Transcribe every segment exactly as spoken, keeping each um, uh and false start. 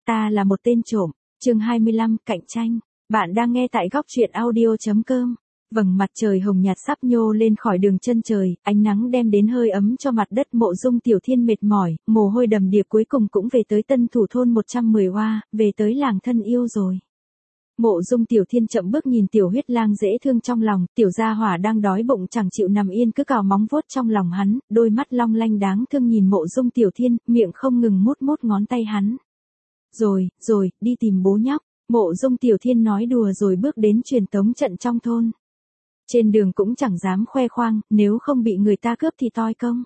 ta là một tên trộm. Chương hai mươi lăm, cạnh tranh. Bạn đang nghe tại góc truyện audio chấm com. Vầng mặt trời hồng nhạt sắp nhô lên khỏi đường chân trời, ánh nắng đem đến hơi ấm cho mặt đất. Mộ Dung Tiểu Thiên mệt mỏi, mồ hôi đầm đìa cuối cùng cũng về tới Tân Thủ thôn một trăm mười hoa, về tới làng thân yêu rồi. Mộ Dung Tiểu Thiên chậm bước nhìn Tiểu Huyết Lang dễ thương trong lòng, tiểu gia hỏa đang đói bụng chẳng chịu nằm yên cứ cào móng vuốt trong lòng hắn, đôi mắt long lanh đáng thương nhìn Mộ Dung Tiểu Thiên, miệng không ngừng mút mút ngón tay hắn. Rồi, rồi, đi tìm bố nhóc. Mộ Dung Tiểu Thiên nói đùa rồi bước đến truyền tống trận trong thôn. Trên đường cũng chẳng dám khoe khoang, nếu không bị người ta cướp thì toi công.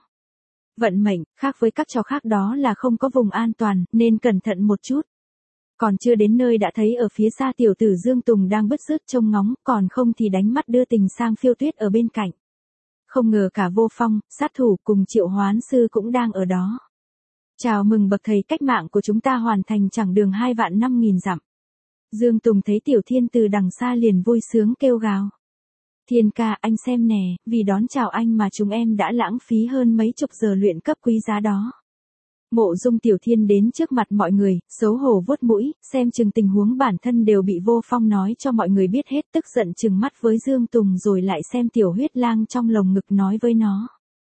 Vận mệnh, khác với các trò khác đó là không có vùng an toàn, nên cẩn thận một chút. Còn chưa đến nơi đã thấy ở phía xa tiểu tử Dương Tùng đang bứt rứt trông ngóng, còn không thì đánh mắt đưa tình sang Phiêu Tuyết ở bên cạnh. Không ngờ cả Vô Phong, sát thủ cùng Triệu Hoán Sư cũng đang ở đó. Chào mừng bậc thầy, cách mạng của chúng ta hoàn thành chặng đường hai vạn năm nghìn dặm. Dương Tùng thấy Tiểu Thiên từ đằng xa liền vui sướng kêu gào. Thiên ca, anh xem nè, vì đón chào anh mà chúng em đã lãng phí hơn mấy chục giờ luyện cấp quý giá đó. Mộ Dung Tiểu Thiên đến trước mặt mọi người, xấu hổ vuốt mũi, xem chừng tình huống bản thân đều bị Vô Phong nói cho mọi người biết hết, tức giận trừng mắt với Dương Tùng rồi lại xem Tiểu Huyết Lang trong lồng ngực nói với nó.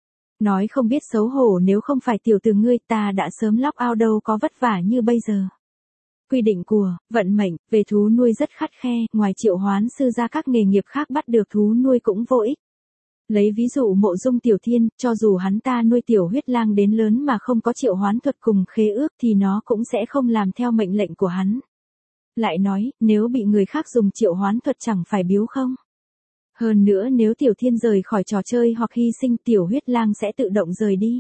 Nói không biết xấu hổ, nếu không phải tiểu tử ngươi ta đã sớm lóc ao đâu có vất vả như bây giờ. Quy định của vận mệnh về thú nuôi rất khắt khe, ngoài Triệu Hoán Sư ra các nghề nghiệp khác bắt được thú nuôi cũng vô ích. Lấy ví dụ Mộ Dung Tiểu Thiên, cho dù hắn ta nuôi Tiểu Huyết Lang đến lớn mà không có triệu hoán thuật cùng khế ước thì nó cũng sẽ không làm theo mệnh lệnh của hắn. Lại nói, nếu bị người khác dùng triệu hoán thuật chẳng phải biếu không? Hơn nữa nếu Tiểu Thiên rời khỏi trò chơi hoặc hy sinh, Tiểu Huyết Lang sẽ tự động rời đi.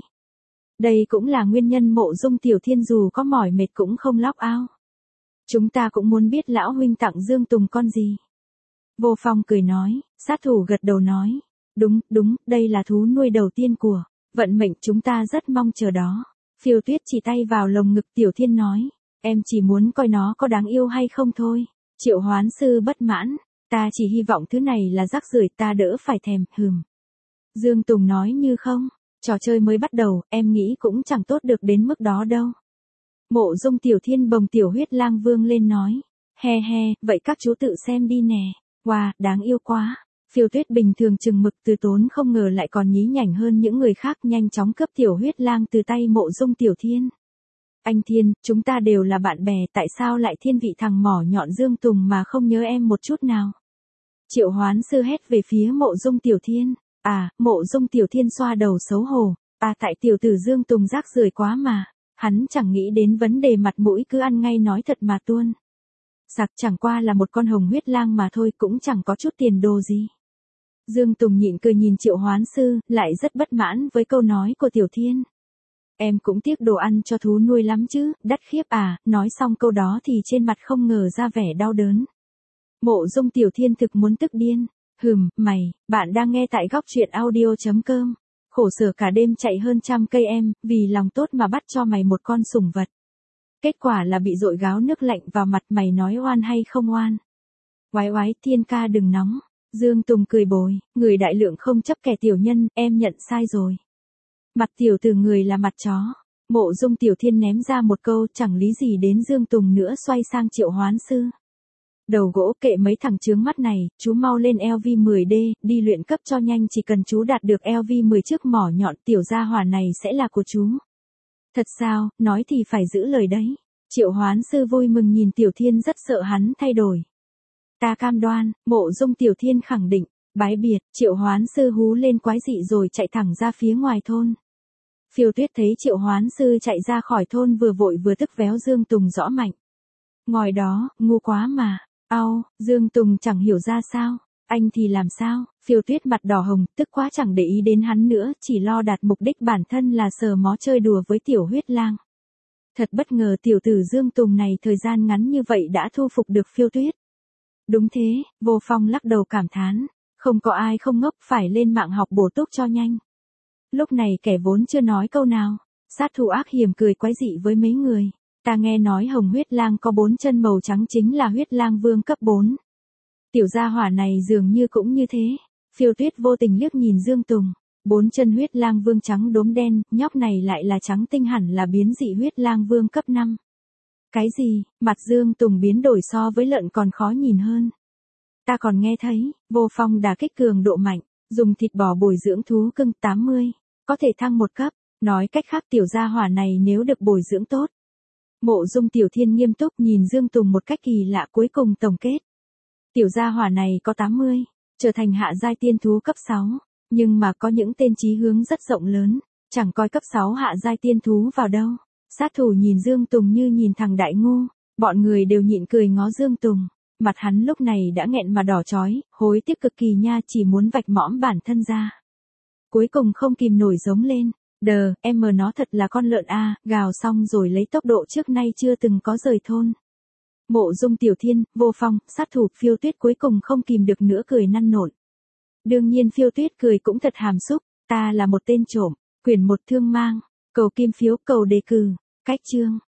Đây cũng là nguyên nhân Mộ Dung Tiểu Thiên dù có mỏi mệt cũng không lóc ao. Chúng ta cũng muốn biết lão huynh tặng Dương Tùng con gì. Vô Phong cười nói, sát thủ gật đầu nói. Đúng, đúng, đây là thú nuôi đầu tiên của vận mệnh, chúng ta rất mong chờ đó. Phiêu Tuyết chỉ tay vào lồng ngực Tiểu Thiên nói, em chỉ muốn coi nó có đáng yêu hay không thôi. Triệu Hoán Sư bất mãn, ta chỉ hy vọng thứ này là rác rưởi ta đỡ phải thèm, hừm. Dương Tùng nói như không, trò chơi mới bắt đầu, em nghĩ cũng chẳng tốt được đến mức đó đâu. Mộ Dung Tiểu Thiên bồng Tiểu Huyết Lang vương lên nói, he he, vậy các chú tự xem đi nè. Wow, đáng yêu quá. Phiêu Tuyết bình thường chừng mực từ tốn không ngờ lại còn nhí nhảnh hơn những người khác, nhanh chóng cướp Tiểu Huyết Lang từ tay Mộ Dung Tiểu Thiên. Anh Thiên, chúng ta đều là bạn bè, tại sao lại thiên vị thằng mỏ nhọn Dương Tùng mà không nhớ em một chút nào? Triệu Hoán Sư hét về phía Mộ Dung Tiểu Thiên. À, Mộ Dung Tiểu Thiên xoa đầu xấu hổ. À, tại tiểu tử Dương Tùng rác rưởi quá mà. Hắn chẳng nghĩ đến vấn đề mặt mũi, cứ ăn ngay nói thật mà tuôn. Sặc, chẳng qua là một con hồng huyết lang mà thôi, cũng chẳng có chút tiền đồ gì. Dương Tùng nhịn cười nhìn Triệu Hoán Sư, lại rất bất mãn với câu nói của Tiểu Thiên. Em cũng tiếc đồ ăn cho thú nuôi lắm chứ, đắt khiếp à. Nói xong câu đó thì trên mặt không ngờ ra vẻ đau đớn. Mộ Dung Tiểu Thiên thực muốn tức điên. Hừm, mày, bạn đang nghe tại góc truyện audio chấm com. Khổ sở cả đêm chạy hơn trăm cây em, vì lòng tốt mà bắt cho mày một con sủng vật. Kết quả là bị dội gáo nước lạnh vào mặt, mày nói oan hay không oan? Oái oái, Thiên ca đừng nóng. Dương Tùng cười bồi, người đại lượng không chấp kẻ tiểu nhân, em nhận sai rồi. Mặt tiểu từ người là mặt chó. Mộ Dung Tiểu Thiên ném ra một câu chẳng lý gì đến Dương Tùng nữa, xoay sang Triệu Hoán Sư. Đầu gỗ, kệ mấy thằng chướng mắt này, chú mau lên L V mười D, đi luyện cấp cho nhanh, chỉ cần chú đạt được L V mười trước mỏ nhọn, tiểu gia hỏa này sẽ là của chú. Thật sao, nói thì phải giữ lời đấy. Triệu Hoán Sư vui mừng nhìn Tiểu Thiên, rất sợ hắn thay đổi. Ta cam đoan, Mộ Dung Tiểu Thiên khẳng định. Bái biệt, Triệu Hoán Sư hú lên quái dị rồi chạy thẳng ra phía ngoài thôn. Phiêu Tuyết thấy Triệu Hoán Sư chạy ra khỏi thôn vừa vội vừa tức véo Dương Tùng rõ mạnh. Ngồi đó, ngu quá mà. Au, Dương Tùng chẳng hiểu ra sao. Anh thì làm sao? Phiêu Tuyết mặt đỏ hồng, tức quá chẳng để ý đến hắn nữa, chỉ lo đạt mục đích bản thân là sờ mó chơi đùa với Tiểu Huyết Lang. Thật bất ngờ tiểu tử Dương Tùng này thời gian ngắn như vậy đã thu phục được Phiêu Tuyết. Đúng thế, Vô Phong lắc đầu cảm thán. Không có ai không ngốc, phải lên mạng học bổ túc cho nhanh. Lúc này kẻ vốn chưa nói câu nào, sát thủ ác hiểm cười quái dị với mấy người. Ta nghe nói hồng huyết lang có bốn chân màu trắng chính là huyết lang vương cấp bốn. Tiểu gia hỏa này dường như cũng như thế. Phiêu Tuyết vô tình liếc nhìn Dương Tùng. Bốn chân huyết lang vương trắng đốm đen, nhóc này lại là trắng tinh, hẳn là biến dị huyết lang vương cấp năm. Cái gì, mặt Dương Tùng biến đổi so với lợn còn khó nhìn hơn. Ta còn nghe thấy, Vô Phong đả kích cường độ mạnh, dùng thịt bò bồi dưỡng thú cưng tám mươi, có thể thăng một cấp, nói cách khác tiểu gia hỏa này nếu được bồi dưỡng tốt. Mộ Dung Tiểu Thiên nghiêm túc nhìn Dương Tùng một cách kỳ lạ cuối cùng tổng kết. Tiểu gia hỏa này có tám mươi, trở thành hạ giai tiên thú cấp sáu, nhưng mà có những tên chí hướng rất rộng lớn, chẳng coi cấp sáu hạ giai tiên thú vào đâu. Sát thủ nhìn Dương Tùng như nhìn thằng đại ngu, bọn người đều nhịn cười ngó Dương Tùng, mặt hắn lúc này đã nghẹn mà đỏ chói, hối tiếc cực kỳ nha, chỉ muốn vạch mõm bản thân ra. Cuối cùng không kìm nổi giống lên, đờ, em mờ nó thật là con lợn a, gào xong rồi lấy tốc độ trước nay chưa từng có rời thôn. Mộ Dung Tiểu Thiên, Vô Phong, sát thủ Phiêu Tuyết cuối cùng không kìm được nữa cười năn nổi. Đương nhiên Phiêu Tuyết cười cũng thật hàm xúc, ta là một tên trộm, quyển một thương mang, cầu kim phiếu cầu đề cử, cách chương.